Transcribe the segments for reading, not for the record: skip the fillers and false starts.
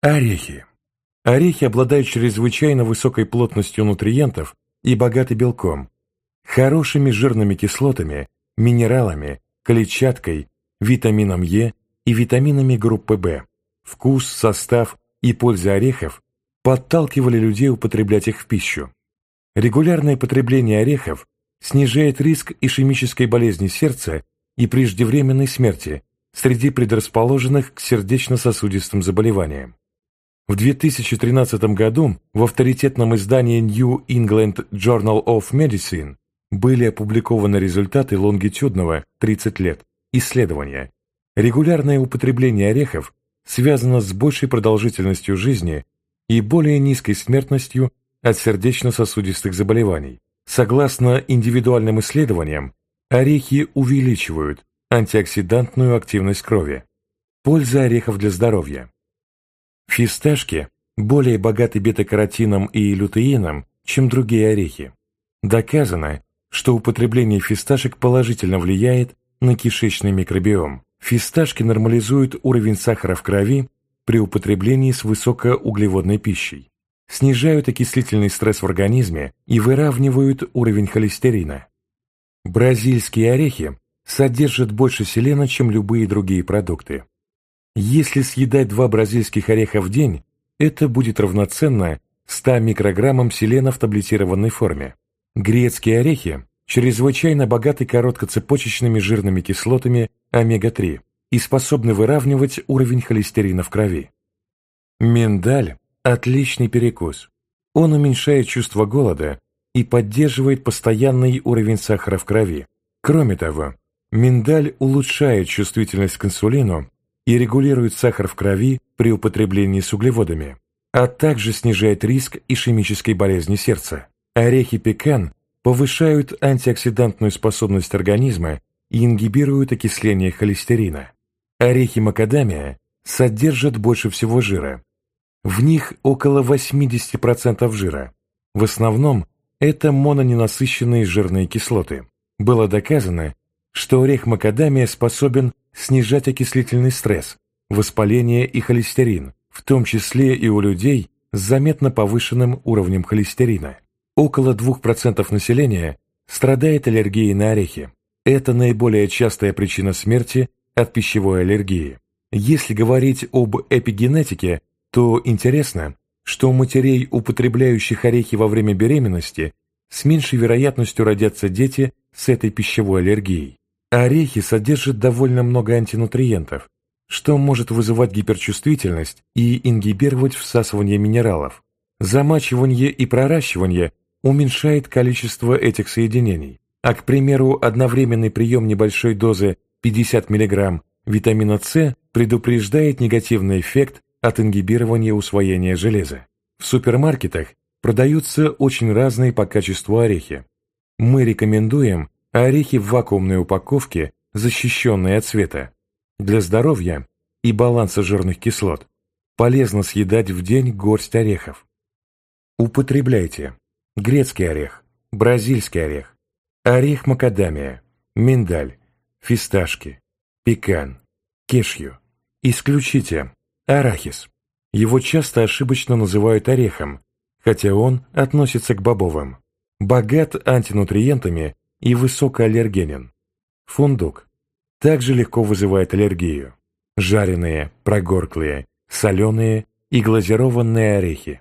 Орехи. Орехи обладают чрезвычайно высокой плотностью нутриентов и богаты белком, хорошими жирными кислотами, минералами, клетчаткой, витамином Е и витаминами группы В. Вкус, состав и польза орехов подталкивали людей употреблять их в пищу. Регулярное потребление орехов снижает риск ишемической болезни сердца и преждевременной смерти среди предрасположенных к сердечно-сосудистым заболеваниям. В 2013 году в авторитетном издании New England Journal of Medicine были опубликованы результаты лонгитюдного 30 лет исследования. Регулярное употребление орехов связано с большей продолжительностью жизни и более низкой смертностью от сердечно-сосудистых заболеваний. Согласно индивидуальным исследованиям, орехи увеличивают антиоксидантную активность крови. Польза орехов для здоровья. Фисташки более богаты бета-каротином и лютеином, чем другие орехи. Доказано, что употребление фисташек положительно влияет на кишечный микробиом. Фисташки нормализуют уровень сахара в крови при употреблении с высокоуглеводной пищей, снижают окислительный стресс в организме и выравнивают уровень холестерина. Бразильские орехи содержат больше селена, чем любые другие продукты. Если съедать 2 бразильских ореха в день, это будет равноценно 100 микрограммам селена в таблетированной форме. Грецкие орехи чрезвычайно богаты короткоцепочечными жирными кислотами омега-3 и способны выравнивать уровень холестерина в крови. Миндаль – отличный перекус. Он уменьшает чувство голода и поддерживает постоянный уровень сахара в крови. Кроме того, миндаль улучшает чувствительность к инсулину и регулирует сахар в крови при употреблении с углеводами, а также снижает риск ишемической болезни сердца. Орехи пекан повышают антиоксидантную способность организма и ингибируют окисление холестерина. Орехи макадамия содержат больше всего жира. В них около 80% жира. В основном это мононенасыщенные жирные кислоты. Было доказано, что орех макадамия способен снижать окислительный стресс, воспаление и холестерин, в том числе и у людей с заметно повышенным уровнем холестерина. Около 2% населения страдает аллергией на орехи. Это наиболее частая причина смерти от пищевой аллергии. Если говорить об эпигенетике, то интересно, что у матерей, употребляющих орехи во время беременности, с меньшей вероятностью родятся дети с этой пищевой аллергией. Орехи содержат довольно много антинутриентов, что может вызывать гиперчувствительность и ингибировать всасывание минералов. Замачивание и проращивание уменьшает количество этих соединений, а, к примеру, одновременный прием небольшой дозы 50 мг витамина С предупреждает негативный эффект от ингибирования усвоения железа. В супермаркетах продаются очень разные по качеству орехи. Мы рекомендуем орехи в вакуумной упаковке, защищенные от света. Для здоровья и баланса жирных кислот полезно съедать в день горсть орехов. Употребляйте грецкий орех, бразильский орех, орех макадамия, миндаль, фисташки, пекан, кешью. Исключите арахис. Его часто ошибочно называют орехом, хотя он относится к бобовым. Богат антинутриентами и высокоаллергенен. Фундук также легко вызывает аллергию. Жареные, прогорклые, соленые и глазированные орехи.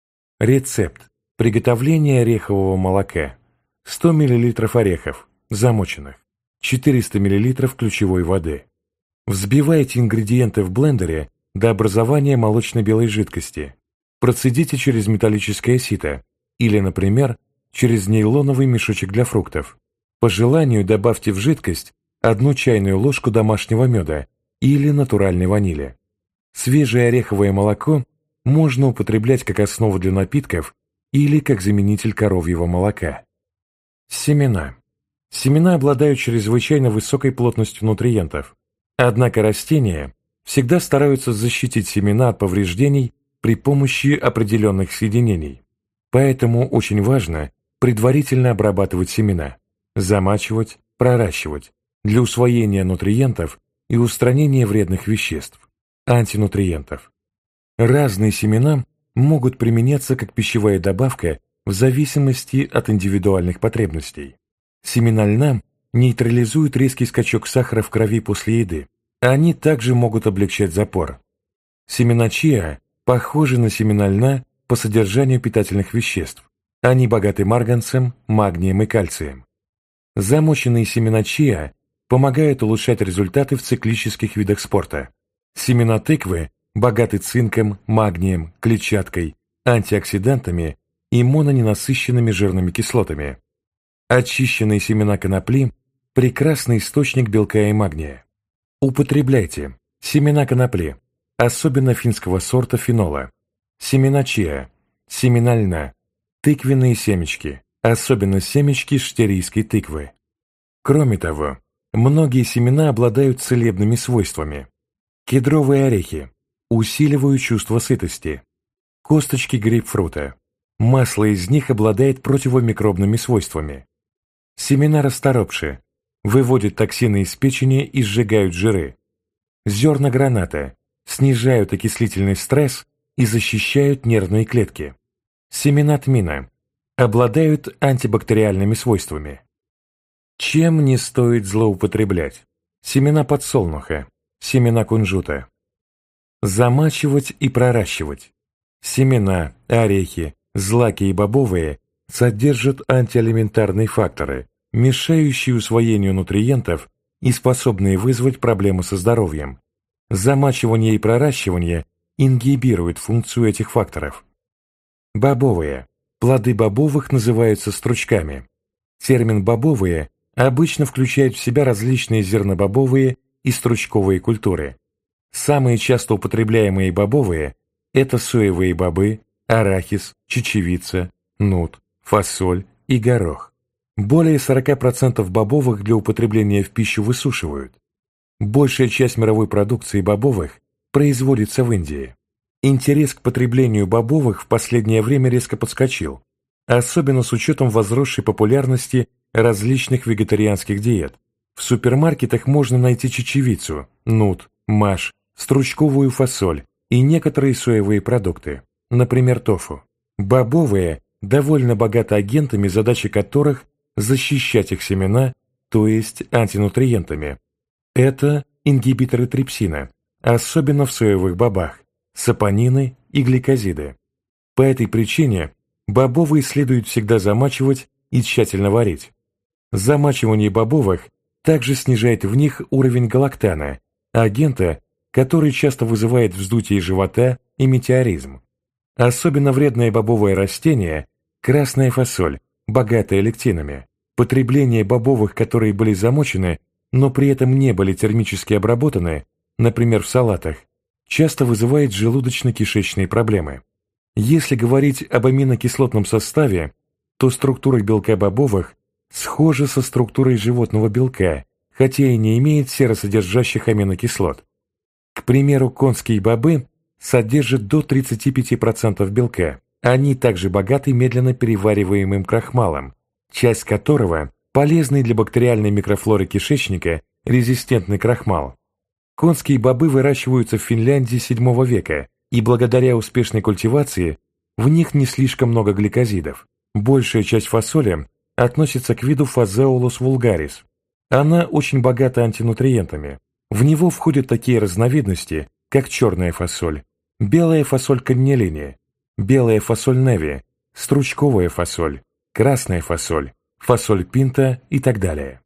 Рецепт приготовления орехового молока. 100 мл орехов, замоченных, 400 мл ключевой воды. Взбивайте ингредиенты в блендере до образования молочно-белой жидкости. Процедите через металлическое сито или, например, через нейлоновый мешочек для фруктов. По желанию добавьте в жидкость 1 чайную ложку домашнего меда или натуральной ванили. Свежее ореховое молоко можно употреблять как основу для напитков или как заменитель коровьего молока. Семена. Семена обладают чрезвычайно высокой плотностью нутриентов. Однако растения всегда стараются защитить семена от повреждений при помощи определенных соединений. Поэтому очень важно предварительно обрабатывать семена, замачивать, проращивать для усвоения нутриентов и устранения вредных веществ, антинутриентов. Разные семена могут применяться как пищевая добавка в зависимости от индивидуальных потребностей. Семена льна нейтрализуют резкий скачок сахара в крови после еды. Они также могут облегчать запор. Семена чиа похожи на семена льна по содержанию питательных веществ. Они богаты марганцем, магнием и кальцием. Замоченные семена чиа помогают улучшать результаты в циклических видах спорта. Семена тыквы богаты цинком, магнием, клетчаткой, антиоксидантами и мононенасыщенными жирными кислотами. Очищенные семена конопли – прекрасный источник белка и магния. Употребляйте семена конопли, особенно финского сорта фенола, семена чиа, семена льна, тыквенные семечки, особенно семечки штирийской тыквы. Кроме того, многие семена обладают целебными свойствами. Кедровые орехи усиливают чувство сытости. Косточки грейпфрута. Масло из них обладает противомикробными свойствами. Семена расторопши выводят токсины из печени и сжигают жиры. Зерна граната снижают окислительный стресс и защищают нервные клетки. Семена тмина обладают антибактериальными свойствами. Чем не стоит злоупотреблять? Семена подсолнуха, семена кунжута. Замачивать и проращивать. Семена, орехи, злаки и бобовые содержат антиалиментарные факторы, мешающие усвоению нутриентов и способные вызвать проблемы со здоровьем. Замачивание и проращивание ингибируют функцию этих факторов. Бобовые. Плоды бобовых называются стручками. Термин «бобовые» обычно включает в себя различные зернобобовые и стручковые культуры. Самые часто употребляемые бобовые – это соевые бобы, арахис, чечевица, нут, фасоль и горох. Более 40% бобовых для употребления в пищу высушивают. Большая часть мировой продукции бобовых производится в Индии. Интерес к потреблению бобовых в последнее время резко подскочил, особенно с учетом возросшей популярности различных вегетарианских диет. В супермаркетах можно найти чечевицу, нут, маш, стручковую фасоль и некоторые соевые продукты, например, тофу. Бобовые довольно богаты агентами, задача которых – защищать их семена, то есть антинутриентами. Это ингибиторы трипсина, особенно в соевых бобах, сапонины и гликозиды. По этой причине бобовые следует всегда замачивать и тщательно варить. Замачивание бобовых также снижает в них уровень галактана, агента, который часто вызывает вздутие живота и метеоризм. Особенно вредное бобовое растение – красная фасоль, богатая лектинами. Потребление бобовых, которые были замочены, но при этом не были термически обработаны, например, в салатах, часто вызывает желудочно-кишечные проблемы. Если говорить об аминокислотном составе, то структура белка бобовых схожа со структурой животного белка, хотя и не имеет серосодержащих аминокислот. К примеру, конские бобы содержат до 35% белка. Они также богаты медленно перевариваемым крахмалом, часть которого полезный для бактериальной микрофлоры кишечника резистентный крахмал. Конские бобы выращиваются в Финляндии с VII века, и благодаря успешной культивации в них не слишком много гликозидов. Большая часть фасоли относится к виду Phaseolus vulgaris. Она очень богата антинутриентами. В него входят такие разновидности, как черная фасоль, белая фасоль каннелини, белая фасоль неви, стручковая фасоль, красная фасоль, фасоль пинта и так далее.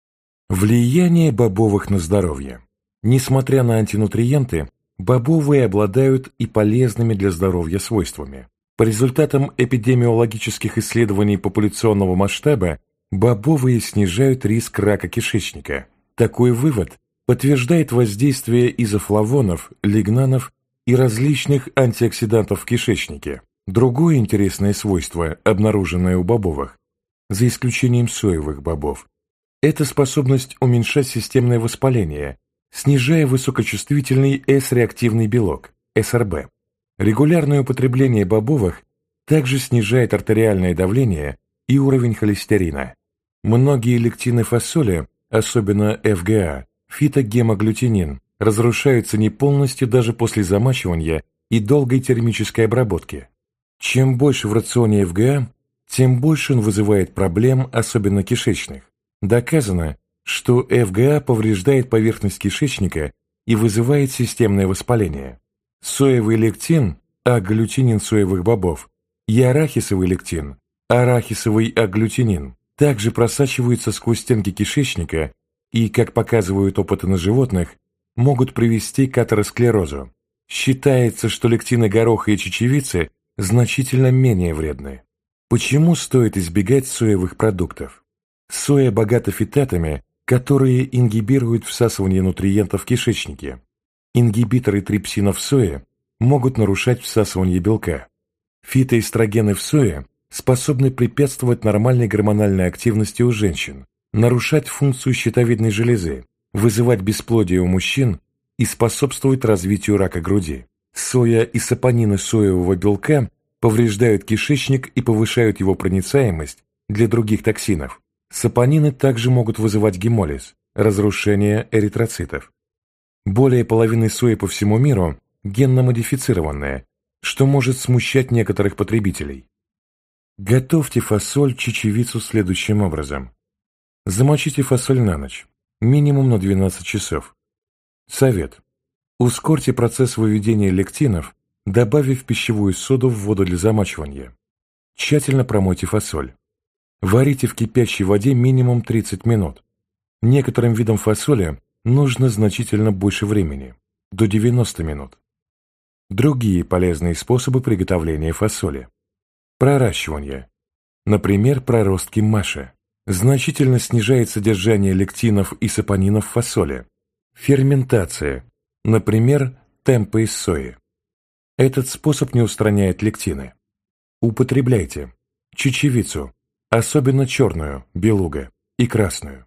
Влияние бобовых на здоровье. Несмотря на антинутриенты, бобовые обладают и полезными для здоровья свойствами. По результатам эпидемиологических исследований популяционного масштаба, бобовые снижают риск рака кишечника. Такой вывод подтверждает воздействие изофлавонов, лигнанов и различных антиоксидантов в кишечнике. Другое интересное свойство, обнаруженное у бобовых, за исключением соевых бобов, это способность уменьшать системное воспаление, снижая высокочувствительный С-реактивный белок, СРБ. Регулярное употребление бобовых также снижает артериальное давление и уровень холестерина. Многие лектины фасоли, особенно ФГА, фитогемоглютинин, разрушаются не полностью даже после замачивания и долгой термической обработки. Чем больше в рационе ФГА, тем больше он вызывает проблем, особенно кишечных. Доказано, что ФГА повреждает поверхность кишечника и вызывает системное воспаление. Соевый лектин, агглютинин соевых бобов, и арахисовый лектин, арахисовый агглютинин, также просачиваются сквозь стенки кишечника и, как показывают опыты на животных, могут привести к атеросклерозу. Считается, что лектины гороха и чечевицы значительно менее вредны. Почему стоит избегать соевых продуктов? Соя богата фитатами, которые ингибируют всасывание нутриентов в кишечнике. Ингибиторы трипсина в сое могут нарушать всасывание белка. Фитоэстрогены в сое способны препятствовать нормальной гормональной активности у женщин, нарушать функцию щитовидной железы, вызывать бесплодие у мужчин и способствовать развитию рака груди. Соя и сапонины соевого белка повреждают кишечник и повышают его проницаемость для других токсинов. Сапонины также могут вызывать гемолиз, разрушение эритроцитов. Более половины сои по всему миру генно-модифицированная, что может смущать некоторых потребителей. Готовьте фасоль, чечевицу следующим образом. Замочите фасоль на ночь, минимум на 12 часов. Совет. Ускорьте процесс выведения лектинов, добавив пищевую соду в воду для замачивания. Тщательно промойте фасоль. Варите в кипящей воде минимум 30 минут. Некоторым видам фасоли нужно значительно больше времени, до 90 минут. Другие полезные способы приготовления фасоли. Проращивание. Например, проростки маши. Значительно снижает содержание лектинов и сапонинов в фасоли. Ферментация. Например, темпа из сои. Этот способ не устраняет лектины. Употребляйте чечевицу, особенно черную, белуга, и красную.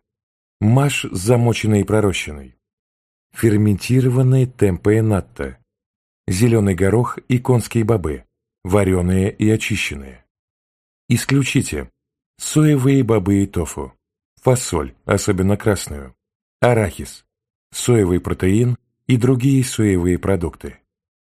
Маш с замоченной и пророщенной. Ферментированные темпа и натта. Зеленый горох и конские бобы, вареные и очищенные. Исключите соевые бобы и тофу, фасоль, особенно красную, арахис, соевый протеин и другие соевые продукты.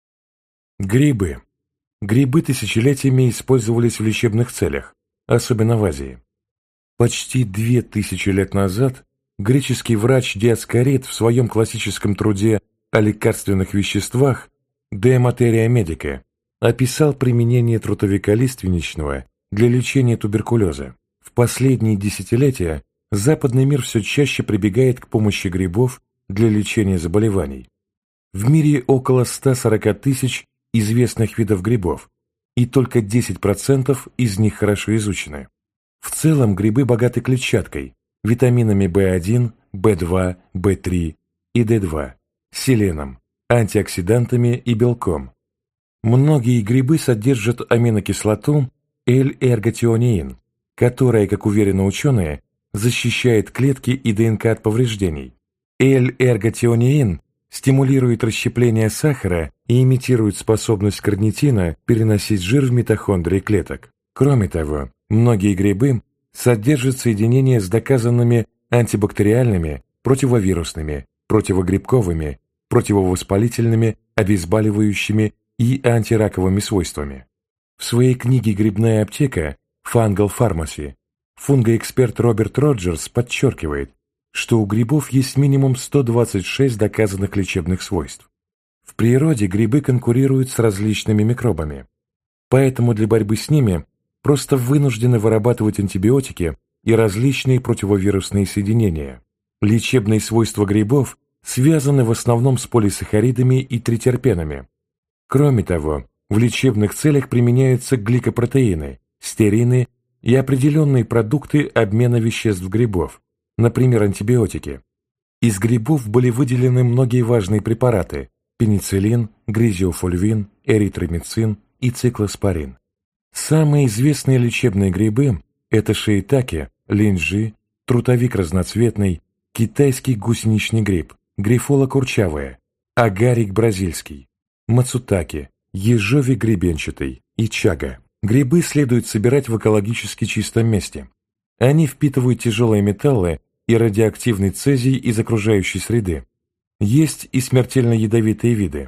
Грибы. Грибы тысячелетиями использовались в лечебных целях, особенно в Азии. Почти 2000 лет назад греческий врач Диоскорид в своем классическом труде о лекарственных веществах «De materia medica» описал применение трутовика лиственничного для лечения туберкулеза. В последние десятилетия западный мир все чаще прибегает к помощи грибов для лечения заболеваний. В мире около 140 тысяч известных видов грибов, и только 10% из них хорошо изучены. В целом грибы богаты клетчаткой, витаминами В1, В2, В3 и D2, селеном, антиоксидантами и белком. Многие грибы содержат аминокислоту L-эрготионеин, которая, как уверены ученые, защищает клетки и ДНК от повреждений. L-эрготионеин стимулирует расщепление сахара и имитирует способность карнитина переносить жир в митохондрии клеток. Кроме того, многие грибы содержат соединения с доказанными антибактериальными, противовирусными, противогрибковыми, противовоспалительными, обезболивающими и антираковыми свойствами. В своей книге «Грибная аптека» Fungal Pharmacy фунгоэксперт Роберт Роджерс подчеркивает, что у грибов есть минимум 126 доказанных лечебных свойств. В природе грибы конкурируют с различными микробами, поэтому для борьбы с ними просто вынуждены вырабатывать антибиотики и различные противовирусные соединения. Лечебные свойства грибов связаны в основном с полисахаридами и тритерпенами. Кроме того, в лечебных целях применяются гликопротеины, стерины и определенные продукты обмена веществ грибов, например, антибиотики. Из грибов были выделены многие важные препараты – пенициллин, гризиофульвин, эритромицин и циклоспорин. Самые известные лечебные грибы – это шиитаке, линджи, трутовик разноцветный, китайский гусеничный гриб, грифола курчавая, агарик бразильский, мацутаке, ежовик гребенчатый и чага. Грибы следует собирать в экологически чистом месте. Они впитывают тяжелые металлы и радиоактивный цезий из окружающей среды. Есть и смертельно ядовитые виды.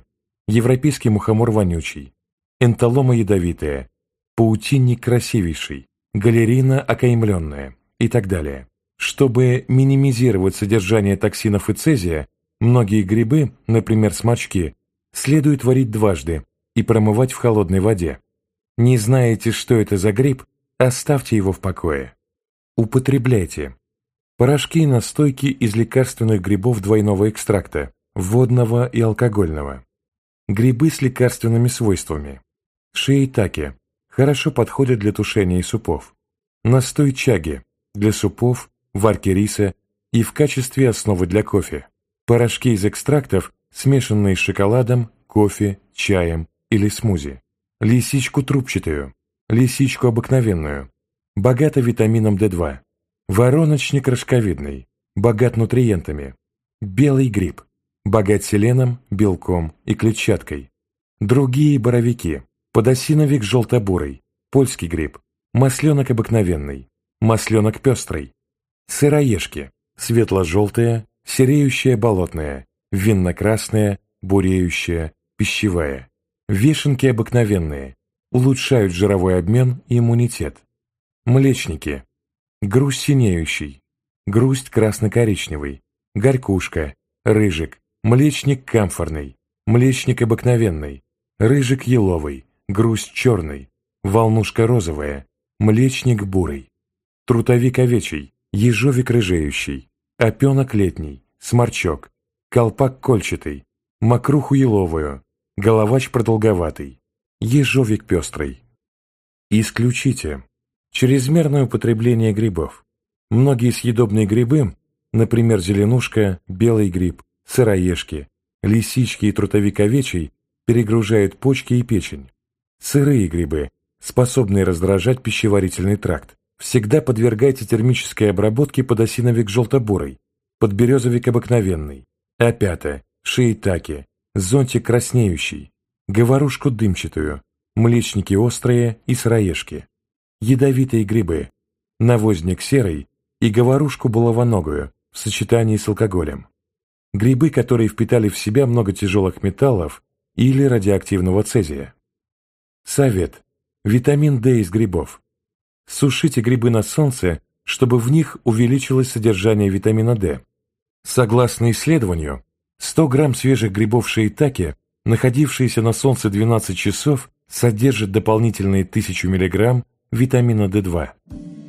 европейский мухомор вонючий, энтолома ядовитая, паутинник красивейший, галерина окаймленная и так далее. Чтобы минимизировать содержание токсинов и цезия, многие грибы, например, сморчки, следует варить дважды и промывать в холодной воде. Не знаете, что это за гриб? Оставьте его в покое. Употребляйте порошки и настойки из лекарственных грибов двойного экстракта, водного и алкогольного. Грибы с лекарственными свойствами. Шиитаке хорошо подходят для тушения и супов. Настой чаги для супов, варки риса и в качестве основы для кофе. Порошки из экстрактов, смешанные с шоколадом, кофе, чаем или смузи. Лисичку трубчатую, лисичку обыкновенную, богата витамином D2. Вороночник рожковидный, богат нутриентами. Белый гриб, богат селеном, белком и клетчаткой. Другие боровики, подосиновик желтобурый, польский гриб, масленок обыкновенный, масленок пестрый. Сыроежки, светло-желтая, сереющая болотная, винно-красная, буреющая, пищевая. Вешенки обыкновенные, улучшают жировой обмен и иммунитет. Млечники. Грусть синеющий, грусть красно-коричневый, горькушка, рыжик, млечник камфорный, млечник обыкновенный, рыжик еловый, грусть черный, волнушка розовая, млечник бурый, трутовик овечий, ежовик рыжеющий, опенок летний, сморчок, колпак кольчатый, мокруху еловую, головач продолговатый, ежовик пестрый. Исключите чрезмерное употребление грибов. Многие съедобные грибы, например, зеленушка, белый гриб, сыроежки, лисички и трутовик овечий, перегружают почки и печень. Сырые грибы, способные раздражать пищеварительный тракт. Всегда подвергайте термической обработке подосиновик желтобурый, подберезовик обыкновенный, опята, шиитаке, зонтик краснеющий, говорушку дымчатую, млечники острые и сыроежки. Ядовитые грибы, навозник серый и говорушку булавоногую в сочетании с алкоголем. Грибы, которые впитали в себя много тяжелых металлов или радиоактивного цезия. Совет. Витамин D из грибов. Сушите грибы на солнце, чтобы в них увеличилось содержание витамина D. Согласно исследованию, 100 грамм свежих грибов шиитаке, находившиеся на солнце 12 часов, содержат дополнительные 1000 мг витамина D2.